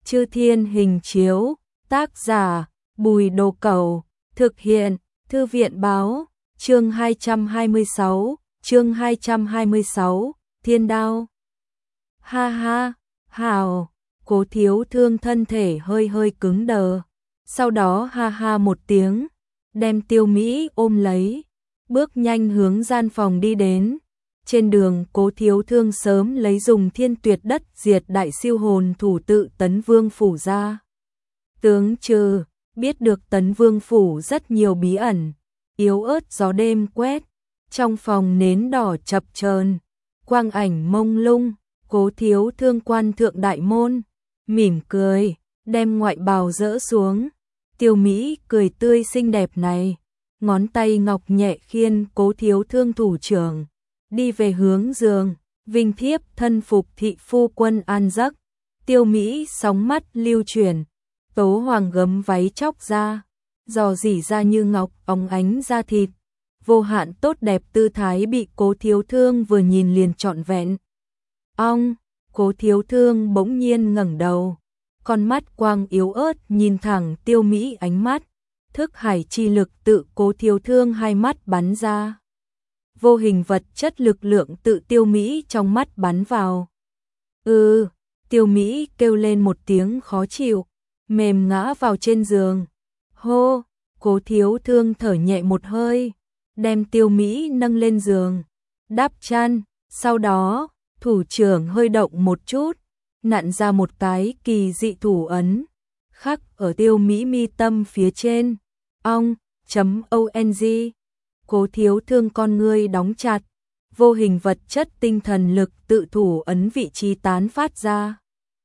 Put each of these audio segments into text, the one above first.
Chư Thiên Hình Chiếu, tác giả Bùi Đồ Cẩu, thực hiện Thư viện Báo, chương 226, Thiên Đao. Ha ha, hào, Cố Thiếu Thương thân thể hơi hơi cứng đờ, sau đó ha ha một tiếng, đem Tiêu Mỹ ôm lấy, bước nhanh hướng gian phòng đi đến. Trên đường Cố Thiếu Thương sớm lấy dùng Thiên Tuyệt Đất Diệt Đại Siêu Hồn Thủ tự Tấn Vương Phủ ra. Tướng trừ, biết được Tấn Vương Phủ rất nhiều bí ẩn, yếu ớt gió đêm quét, trong phòng nến đỏ chập chờn, quang ảnh mông lung. Cố Thiếu Thương quan thượng đại môn, mỉm cười, đem ngoại bào dỡ xuống. Tiêu Mỹ cười tươi xinh đẹp này, ngón tay ngọc nhẹ khiên Cố Thiếu Thương thủ trưởng, đi về hướng giường. Vinh thiếp thân phục thị phu quân an giấc. Tiêu Mỹ sóng mắt lưu chuyển, tố hoàng gấm váy chóc ra, dò dỉ ra như ngọc óng ánh da thịt, vô hạn tốt đẹp tư thái bị Cố Thiếu Thương vừa nhìn liền trọn vẹn. Cố Thiếu Thương bỗng nhiên ngẩng đầu, con mắt quang yếu ớt nhìn thẳng Tiêu Mỹ, ánh mắt thức hải chi lực tự Cố Thiếu Thương hai mắt bắn ra. Vô hình vật chất lực lượng tự Tiêu Mỹ trong mắt bắn vào. Tiêu Mỹ kêu lên một tiếng khó chịu, mềm ngã vào trên giường. Hô, Cố Thiếu Thương thở nhẹ một hơi, đem Tiêu Mỹ nâng lên giường, đắp chăn, sau đó thủ trưởng hơi động một chút, nặn ra một cái kỳ dị thủ ấn, khắc ở Tiêu Mỹ mi tâm phía trên. Ong. Cố Thiếu Thương con ngươi đóng chặt, vô hình vật chất tinh thần lực tự thủ ấn vị trí tán phát ra.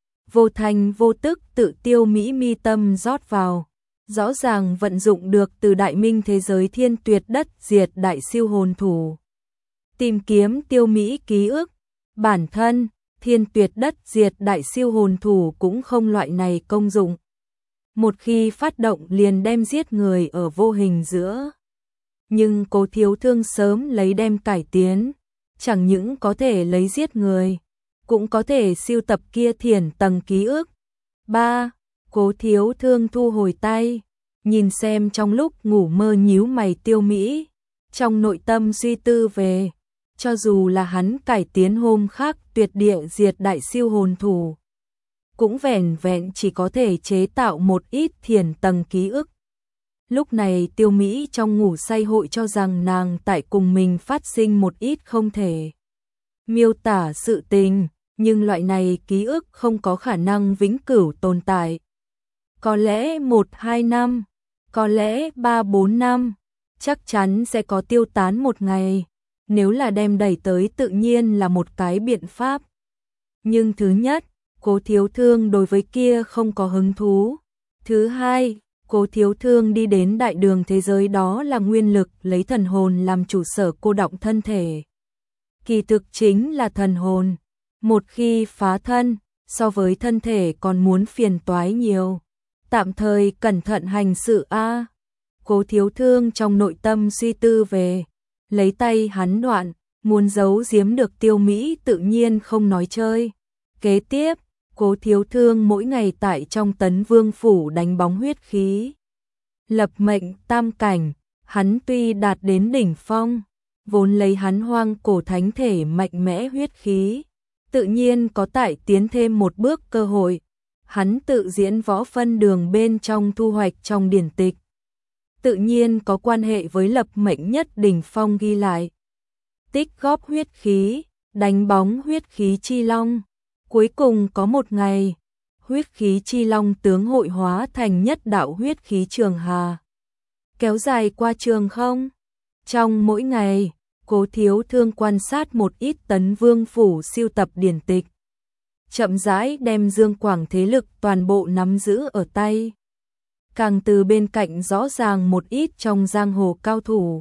Vô thành vô tức tự Tiêu Mỹ mi tâm rót vào, rõ ràng vận dụng được từ Đại Minh thế giới Thiên Tuyệt Đất Diệt Đại Siêu Hồn Thủ. Tìm kiếm Tiêu Mỹ ký ức, bản thân Thiên Tuyệt Đất Diệt Đại Siêu Hồn Thủ cũng không loại này công dụng. Một khi phát động liền đem giết người ở vô hình giữa. Nhưng Cố Thiếu Thương sớm lấy đem cải tiến, chẳng những có thể lấy giết người, cũng có thể siêu tập kia thiền tầng ký ức. 3. Cố Thiếu Thương thu hồi tay, nhìn xem trong lúc ngủ mơ nhíu mày Tiêu Mỹ, trong nội tâm suy tư về, cho dù là hắn cải tiến hôm khác tuyệt địa diệt đại siêu hồn thủ, cũng vẻn vẹn chỉ có thể chế tạo một ít thiền tầng ký ức. Lúc này Tiêu Mỹ trong ngủ say hội cho rằng nàng tại cùng mình phát sinh một ít không thể miêu tả sự tình, nhưng loại này ký ức không có khả năng vĩnh cửu tồn tại. Có lẽ 1-2 năm, có lẽ 3-4 năm, chắc chắn sẽ có tiêu tán một ngày, nếu là đem đẩy tới tự nhiên là một cái biện pháp. Nhưng thứ nhất, Cố Thiếu Thương đối với kia không có hứng thú. Thứ hai, Cố Thiếu Thương đi đến đại đường thế giới đó là nguyên lực lấy thần hồn làm chủ sở cô đọng thân thể. Kỳ thực chính là thần hồn. Một khi phá thân, so với thân thể còn muốn phiền toái nhiều. Tạm thời cẩn thận hành sự a. Cố Thiếu Thương trong nội tâm suy tư về, lấy tay hắn đoạn, muốn giấu giếm được Tiêu Mỹ tự nhiên không nói chơi. Kế tiếp, Cố Thiếu Thương mỗi ngày tại trong Tấn Vương Phủ đánh bóng huyết khí. Lập mệnh tam cảnh, hắn tuy đạt đến đỉnh phong, vốn lấy hắn hoang cổ thánh thể mạnh mẽ huyết khí, tự nhiên có tại tiến thêm một bước cơ hội. Hắn tự diễn võ phân đường bên trong thu hoạch trong điển tịch, tự nhiên có quan hệ với lập mệnh nhất đỉnh phong ghi lại. Tích góp huyết khí, đánh bóng huyết khí chi long. Cuối cùng có một ngày, huyết khí chi long tướng hội hóa thành nhất đạo huyết khí trường hà, kéo dài qua trường không. Trong mỗi ngày, Cố Thiếu Thương quan sát một ít Tấn Vương Phủ siêu tập điển tịch, chậm rãi đem Dương Quảng thế lực toàn bộ nắm giữ ở tay. Càng từ bên cạnh rõ ràng một ít trong giang hồ cao thủ.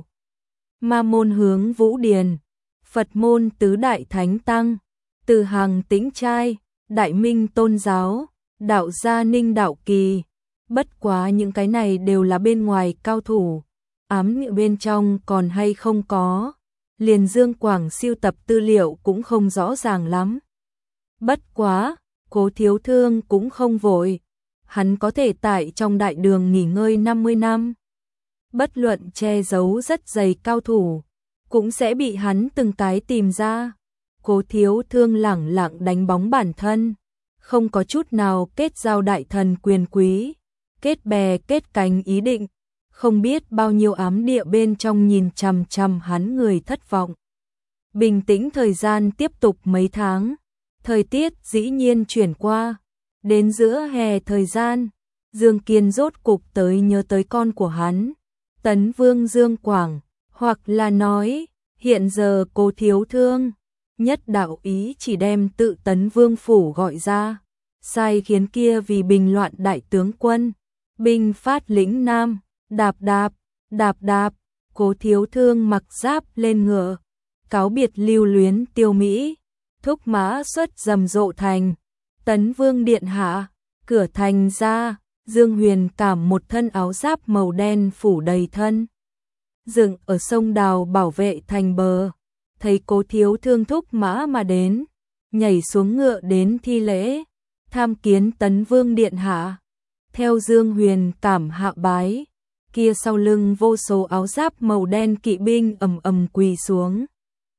Ma môn hướng Vũ Điền, Phật môn tứ đại thánh tăng, từ hàng Tĩnh Trai, Đại Minh tôn giáo, đạo gia Ninh Đạo Kỳ. Bất quá những cái này đều là bên ngoài cao thủ, ám nghĩa bên trong còn hay không có, liền Dương Quảng siêu tập tư liệu cũng không rõ ràng lắm. Bất quá, Cố Thiếu Thương cũng không vội, hắn có thể tại trong đại đường nghỉ ngơi 50 năm. Bất luận che giấu rất dày cao thủ, cũng sẽ bị hắn từng cái tìm ra. Cố Thiếu Thương lẳng lặng đánh bóng bản thân, không có chút nào kết giao đại thần quyền quý, kết bè kết cánh ý định, không biết bao nhiêu ám địa bên trong nhìn chằm chằm hắn người thất vọng. Bình tĩnh thời gian tiếp tục mấy tháng, thời tiết dĩ nhiên chuyển qua, đến giữa hè thời gian, Dương Kiên rốt cục tới nhớ tới con của hắn, Tấn Vương Dương Quảng, hoặc là nói, hiện giờ Cố Thiếu Thương, nhất đạo ý chỉ đem tự Tấn Vương phủ gọi ra, sai khiến kia vì bình loạn đại tướng quân, binh phát lĩnh Nam, đạp đạp, đạp đạp, Cố Thiếu Thương mặc giáp lên ngựa, cáo biệt lưu luyến Tiêu Mỹ, thúc mã xuất rầm rộ thành, Tấn Vương điện hạ, cửa thành ra, Dương Huyền cảm một thân áo giáp màu đen phủ đầy thân, dựng ở sông Đào bảo vệ thành bờ, thấy Cố Thiếu Thương thúc mã mà đến, nhảy xuống ngựa đến thi lễ, tham kiến Tấn Vương điện hạ. Theo Dương Huyền cảm hạ bái, kia sau lưng vô số áo giáp màu đen kỵ binh ầm ầm quỳ xuống.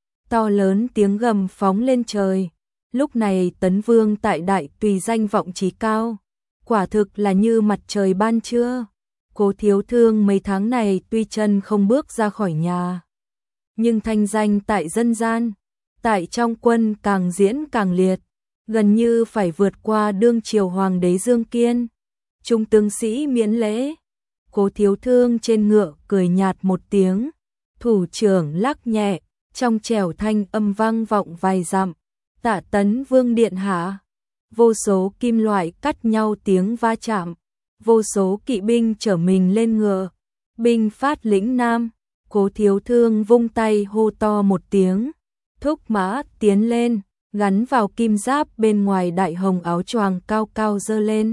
To lớn tiếng gầm phóng lên trời. Lúc này Tấn Vương tại đại tùy danh vọng chí cao, quả thực là như mặt trời ban trưa. Cố Thiếu Thương mấy tháng này tuy chân không bước ra khỏi nhà, nhưng thanh danh tại dân gian, tại trong quân càng diễn càng liệt, gần như phải vượt qua đương triều hoàng đế Dương Kiên. Trung tướng sĩ miễn lễ, Cố Thiếu Thương trên ngựa cười nhạt một tiếng, thủ trưởng lắc nhẹ, trong trẻo thanh âm vang vọng vài dặm, tạ Tấn Vương điện hạ. Vô số kim loại cắt nhau tiếng va chạm, vô số kỵ binh chở mình lên ngựa, binh phát lĩnh Nam. Cố Thiếu Thương vung tay hô to một tiếng, thúc mã tiến lên, gắn vào kim giáp bên ngoài đại hồng áo choàng cao cao giơ lên.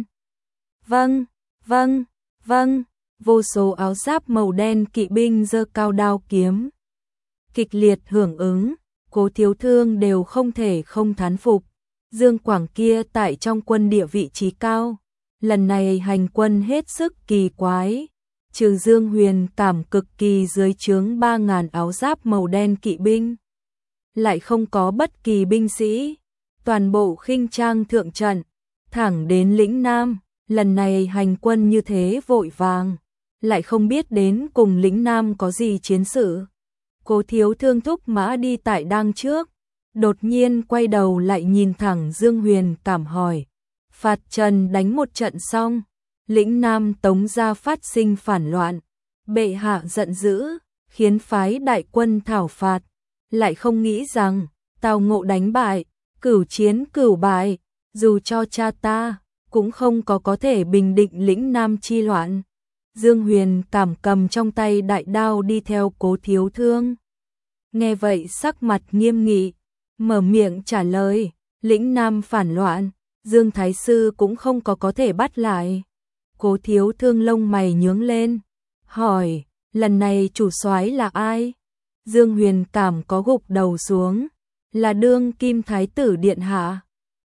Vâng, vâng, vâng, vô số áo giáp màu đen kỵ binh giơ cao đao kiếm, kịch liệt hưởng ứng. Cố Thiếu Thương đều không thể không thán phục, Dương Quảng kia tại trong quân địa vị trí cao, lần này hành quân hết sức kỳ quái, trừ Dương Huyền cảm cực kỳ dưới trướng 3.000 áo giáp màu đen kỵ binh, lại không có bất kỳ binh sĩ, toàn bộ khinh trang thượng trận, thẳng đến lĩnh Nam. Lần này hành quân như thế vội vàng, lại không biết đến cùng lĩnh Nam có gì chiến sự. Cố Thiếu Thương thúc mã đi tại đang trước, đột nhiên quay đầu lại nhìn thẳng Dương Huyền cảm hỏi, phạt trần đánh một trận xong, lĩnh Nam Tống gia phát sinh phản loạn, bệ hạ giận dữ, khiến phái đại quân thảo phạt, lại không nghĩ rằng Tào Ngộ đánh bại, cửu chiến cửu bại, dù cho cha ta cũng không có thể bình định lĩnh Nam chi loạn. Dương Huyền cảm cầm trong tay đại đao đi theo Cố Thiếu Thương. Nghe vậy sắc mặt nghiêm nghị, mở miệng trả lời, lĩnh Nam phản loạn, Dương Thái Sư cũng không có thể bắt lại. Cố Thiếu Thương lông mày nhướng lên, hỏi, lần này chủ soái là ai? Dương Huyền cảm có gục đầu xuống, là đương kim thái tử điện hạ.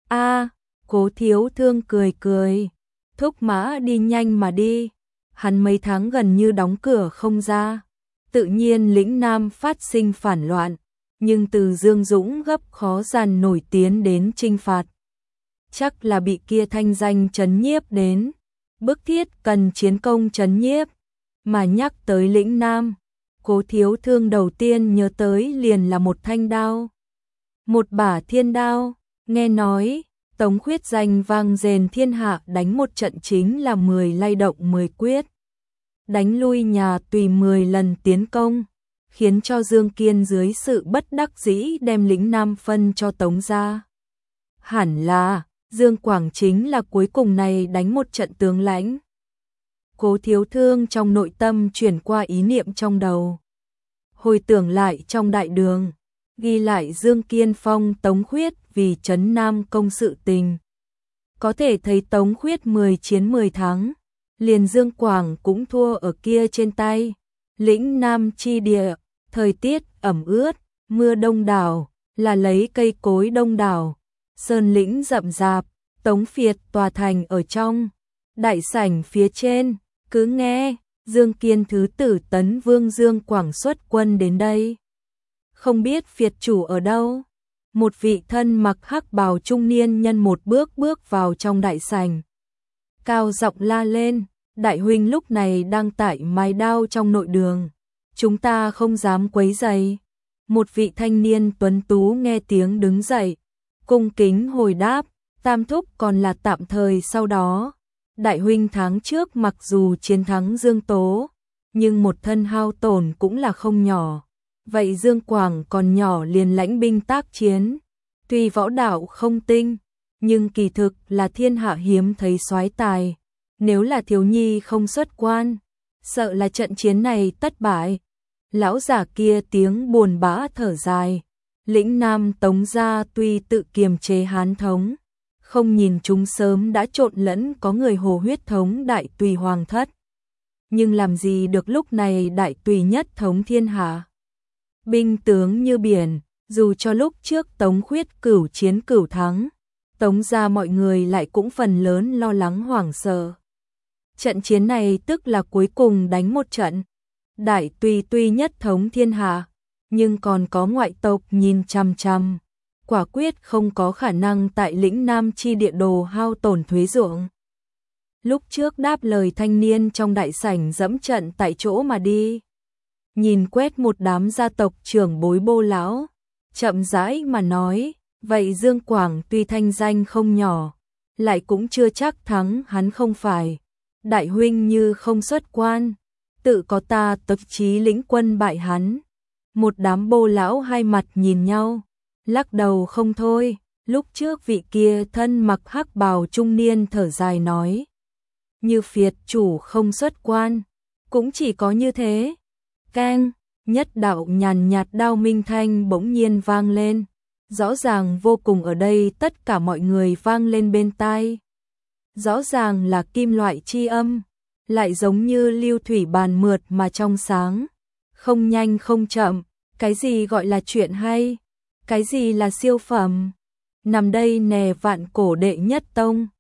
A, Cố Thiếu Thương cười cười, thúc mã đi nhanh mà đi, hắn mấy tháng gần như đóng cửa không ra, tự nhiên lĩnh Nam phát sinh phản loạn, nhưng từ Dương Dũng gấp khó dàn nổi tiến đến chinh phạt. Chắc là bị kia thanh danh trấn nhiếp đến, bức thiết cần chiến công trấn nhiếp, mà nhắc tới lĩnh Nam, Cố Thiếu Thương đầu tiên nhớ tới liền là một thanh đao, một bả thiên đao. Nghe nói Tống Khuyết danh vang dền thiên hạ, đánh một trận chính là 10 lay động 10 quyết, đánh lui nhà Tùy 10 lần tiến công, khiến cho Dương Kiên dưới sự bất đắc dĩ đem lĩnh Nam phân cho Tống gia. Hẳn là Dương Quảng chính là cuối cùng này đánh một trận tướng lãnh. Cố Thiếu Thương trong nội tâm chuyển qua ý niệm trong đầu, hồi tưởng lại trong đại đường, ghi lại Dương Kiên phong Tống Khuyết vì trấn Nam công sự tình. Có thể thấy Tống Khuyết 10 chiến 10 thắng, liền Dương Quảng cũng thua ở kia trên tay. Lĩnh Nam chi địa, thời tiết ẩm ướt, mưa đông đảo, là lấy cây cối đông đảo, sơn lĩnh rậm rạp, Tống Việt tòa thành ở trong đại sảnh phía trên, cứ nghe Dương Kiên thứ tử Tấn Vương Dương Quảng xuất quân đến đây. Không biết Việt chủ ở đâu? Một vị thân mặc hắc bào trung niên nhân một bước bước vào trong đại sảnh. Cao giọng la lên, đại huynh lúc này đang tại mài đao trong nội đường. Chúng ta không dám quấy rầy. Một vị thanh niên tuấn tú nghe tiếng đứng dậy, cung kính hồi đáp, tam thúc còn là tạm thời sau đó. Đại huynh tháng trước mặc dù chiến thắng Dương Tố, nhưng một thân hao tổn cũng là không nhỏ. Vậy Dương Quảng còn nhỏ liền lãnh binh tác chiến, tuy võ đạo không tinh, nhưng kỳ thực là thiên hạ hiếm thấy soái tài. Nếu là thiếu nhi không xuất quan, sợ là trận chiến này tất bại. Lão giả kia tiếng buồn bã thở dài. Lĩnh Nam Tống gia tuy tự kiềm chế Hán thống, không nhìn chúng sớm đã trộn lẫn có người hồ huyết thống đại tùy hoàng thất. Nhưng làm gì được lúc này đại tùy nhất thống thiên hạ. Binh tướng như biển, dù cho lúc trước Tống Khuyết cửu chiến cửu thắng, Tống gia mọi người lại cũng phần lớn lo lắng hoảng sợ. Trận chiến này tức là cuối cùng đánh một trận. Đại tùy tuy nhất thống thiên hạ, nhưng còn có ngoại tộc nhìn chằm chằm, quả quyết không có khả năng tại lĩnh Nam chi địa đồ hao tổn thuế ruộng. Lúc trước đáp lời thanh niên trong đại sảnh dẫm trận tại chỗ mà đi. Nhìn quét một đám gia tộc trưởng bối bô lão, chậm rãi mà nói, vậy Dương Quảng tuy thanh danh không nhỏ, lại cũng chưa chắc thắng hắn không phải. Đại huynh như không xuất quan, tự có ta tập chí lĩnh quân bại hắn. Một đám bô lão hai mặt nhìn nhau, lắc đầu không thôi. Lúc trước vị kia thân mặc hắc bào trung niên thở dài nói, như Việt chủ không xuất quan, cũng chỉ có như thế. Keng, nhất đạo nhàn nhạt đao minh thanh bỗng nhiên vang lên, rõ ràng vô cùng ở đây tất cả mọi người vang lên bên tai. Rõ ràng là kim loại chi âm, lại giống như lưu thủy bàn mượt mà trong sáng, không nhanh không chậm. Cái gì gọi là chuyện hay? Cái gì là siêu phẩm? Nằm đây nè vạn cổ đệ nhất tông,